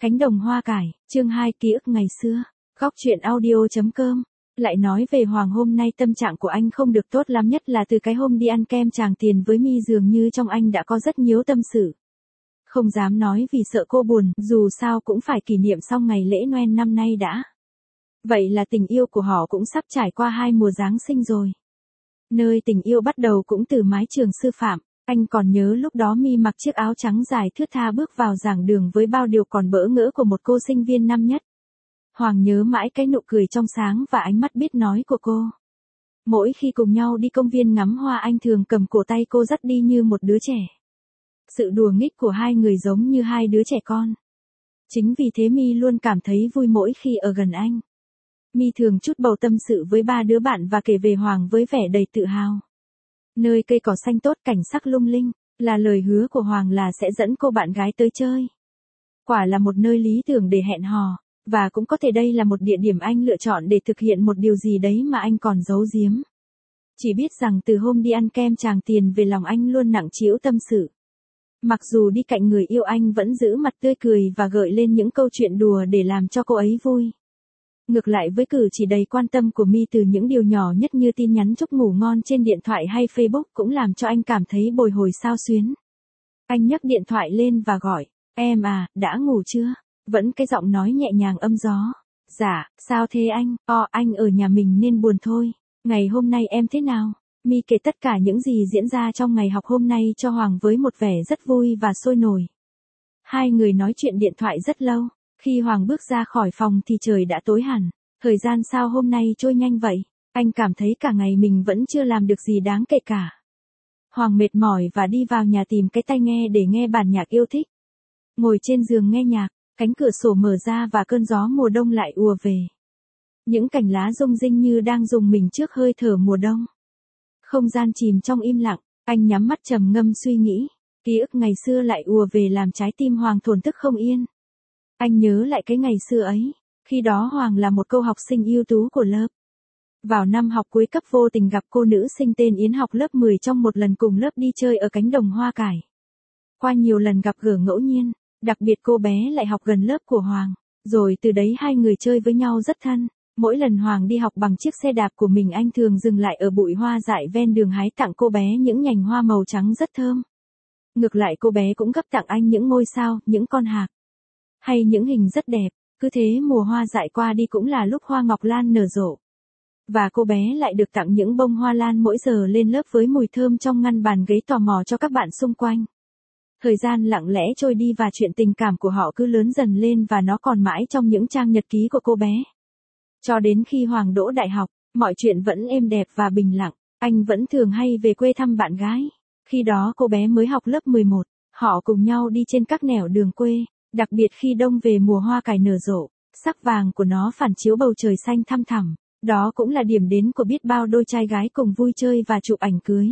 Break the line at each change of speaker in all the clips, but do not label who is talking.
Cánh đồng hoa cải, chương 2 ký ức ngày xưa. Góc truyện audio.com. Lại nói về Hoàng hôm nay tâm trạng của anh không được tốt lắm, nhất là từ cái hôm đi ăn kem Tràng Tiền với My, dường như trong anh đã có rất nhiều tâm sự. Không dám nói vì sợ cô buồn, dù sao cũng phải kỷ niệm xong ngày lễ Noel năm nay đã. Vậy là tình yêu của họ cũng sắp trải qua 2 mùa Giáng sinh rồi. Nơi tình yêu bắt đầu cũng từ mái trường sư phạm. Anh còn nhớ lúc đó My mặc chiếc áo trắng dài thướt tha bước vào giảng đường với bao điều còn bỡ ngỡ của một cô sinh viên năm nhất. Hoàng nhớ mãi cái nụ cười trong sáng và ánh mắt biết nói của cô. Mỗi khi cùng nhau đi công viên ngắm hoa, anh thường cầm cổ tay cô dắt đi như một đứa trẻ. Sự đùa nghịch của hai người giống như hai đứa trẻ con. Chính vì thế My luôn cảm thấy vui mỗi khi ở gần anh. My thường trút bầu tâm sự với 3 đứa bạn và kể về Hoàng với vẻ đầy tự hào. Nơi cây cỏ xanh tốt, cảnh sắc lung linh, là lời hứa của Hoàng là sẽ dẫn cô bạn gái tới chơi. Quả là một nơi lý tưởng để hẹn hò, và cũng có thể đây là một địa điểm anh lựa chọn để thực hiện một điều gì đấy mà anh còn giấu giếm. Chỉ biết rằng từ hôm đi ăn kem Tràng Tiền về, lòng anh luôn nặng trĩu tâm sự. Mặc dù đi cạnh người yêu, anh vẫn giữ mặt tươi cười và gợi lên những câu chuyện đùa để làm cho cô ấy vui. Ngược lại với cử chỉ đầy quan tâm của My, từ những điều nhỏ nhất như tin nhắn chúc ngủ ngon trên điện thoại hay Facebook cũng làm cho anh cảm thấy bồi hồi xao xuyến. Anh nhấc điện thoại lên và gọi, em à, đã ngủ chưa? Vẫn cái giọng nói nhẹ nhàng âm gió. Dạ, sao thế anh? Anh ở nhà mình nên buồn thôi. Ngày hôm nay em thế nào? My kể tất cả những gì diễn ra trong ngày học hôm nay cho Hoàng với một vẻ rất vui và sôi nổi. Hai người nói chuyện điện thoại rất lâu. Khi Hoàng bước ra khỏi phòng thì trời đã tối hẳn. Thời gian sao hôm nay trôi nhanh vậy? Anh cảm thấy cả ngày mình vẫn chưa làm được gì đáng kể cả. Hoàng mệt mỏi và đi vào nhà tìm cái tai nghe để nghe bản nhạc yêu thích. Ngồi trên giường nghe nhạc, cánh cửa sổ mở ra và cơn gió mùa đông lại ùa về. Những cành lá rung rinh như đang rùng mình trước hơi thở mùa đông. Không gian chìm trong im lặng, anh nhắm mắt trầm ngâm suy nghĩ. Ký ức ngày xưa lại ùa về làm trái tim Hoàng thổn thức không yên. Anh nhớ lại cái ngày xưa ấy, khi đó Hoàng là một cô học sinh ưu tú của lớp. Vào năm học cuối cấp vô tình gặp cô nữ sinh tên Yến, học lớp 10, trong một lần cùng lớp đi chơi ở cánh đồng hoa cải. Qua nhiều lần gặp gỡ ngẫu nhiên, đặc biệt cô bé lại học gần lớp của Hoàng, rồi từ đấy hai người chơi với nhau rất thân. Mỗi lần Hoàng đi học bằng chiếc xe đạp của mình, anh thường dừng lại ở bụi hoa dại ven đường hái tặng cô bé những nhành hoa màu trắng rất thơm. Ngược lại cô bé cũng gấp tặng anh những ngôi sao, những con hạc, hay những hình rất đẹp. Cứ thế mùa hoa dại qua đi cũng là lúc hoa ngọc lan nở rộ. Và cô bé lại được tặng những bông hoa lan mỗi giờ lên lớp với mùi thơm trong ngăn bàn ghế tò mò cho các bạn xung quanh. Thời gian lặng lẽ trôi đi và chuyện tình cảm của họ cứ lớn dần lên, và nó còn mãi trong những trang nhật ký của cô bé. Cho đến khi Hoàng đỗ đại học, mọi chuyện vẫn êm đẹp và bình lặng. Anh vẫn thường hay về quê thăm bạn gái. Khi đó cô bé mới học lớp 11, họ cùng nhau đi trên các nẻo đường quê. Đặc biệt khi đông về, mùa hoa cải nở rộ, sắc vàng của nó phản chiếu bầu trời xanh thăm thẳm. Đó cũng là điểm đến của biết bao đôi trai gái cùng vui chơi và chụp ảnh cưới.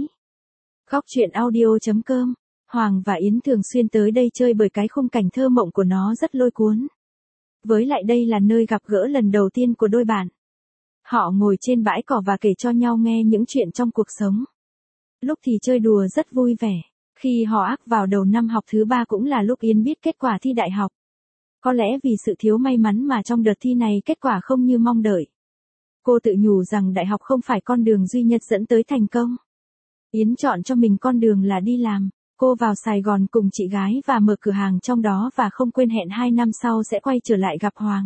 Góc truyện audio.com. Hoàng và Yến thường xuyên tới đây chơi bởi cái khung cảnh thơ mộng của nó rất lôi cuốn. Với lại đây là nơi gặp gỡ lần đầu tiên của đôi bạn. Họ ngồi trên bãi cỏ và kể cho nhau nghe những chuyện trong cuộc sống. Lúc thì chơi đùa rất vui vẻ. Khi họ ác vào đầu năm học thứ 3 cũng là lúc Yến biết kết quả thi đại học. Có lẽ vì sự thiếu may mắn mà trong đợt thi này kết quả không như mong đợi. Cô tự nhủ rằng đại học không phải con đường duy nhất dẫn tới thành công. Yến chọn cho mình con đường là đi làm. Cô vào Sài Gòn cùng chị gái và mở cửa hàng trong đó, và không quên hẹn 2 năm sau sẽ quay trở lại gặp Hoàng.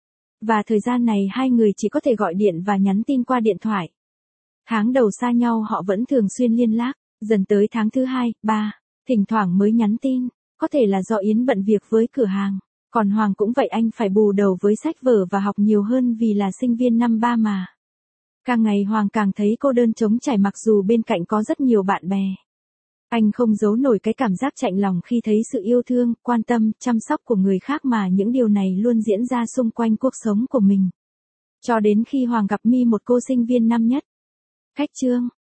Và thời gian này hai người chỉ có thể gọi điện và nhắn tin qua điện thoại. Tháng đầu xa nhau họ vẫn thường xuyên liên lạc. Dần tới tháng thứ 2, 3, thỉnh thoảng mới nhắn tin. Có thể là do Yến bận việc với cửa hàng. Còn Hoàng cũng vậy, anh phải bù đầu với sách vở và học nhiều hơn vì là sinh viên năm 3 mà. Càng ngày Hoàng càng thấy cô đơn trống trải mặc dù bên cạnh có rất nhiều bạn bè. Anh không giấu nổi cái cảm giác chạnh lòng khi thấy sự yêu thương, quan tâm, chăm sóc của người khác mà những điều này luôn diễn ra xung quanh cuộc sống của mình. Cho đến khi Hoàng gặp My, một cô sinh viên năm nhất. Cách chương.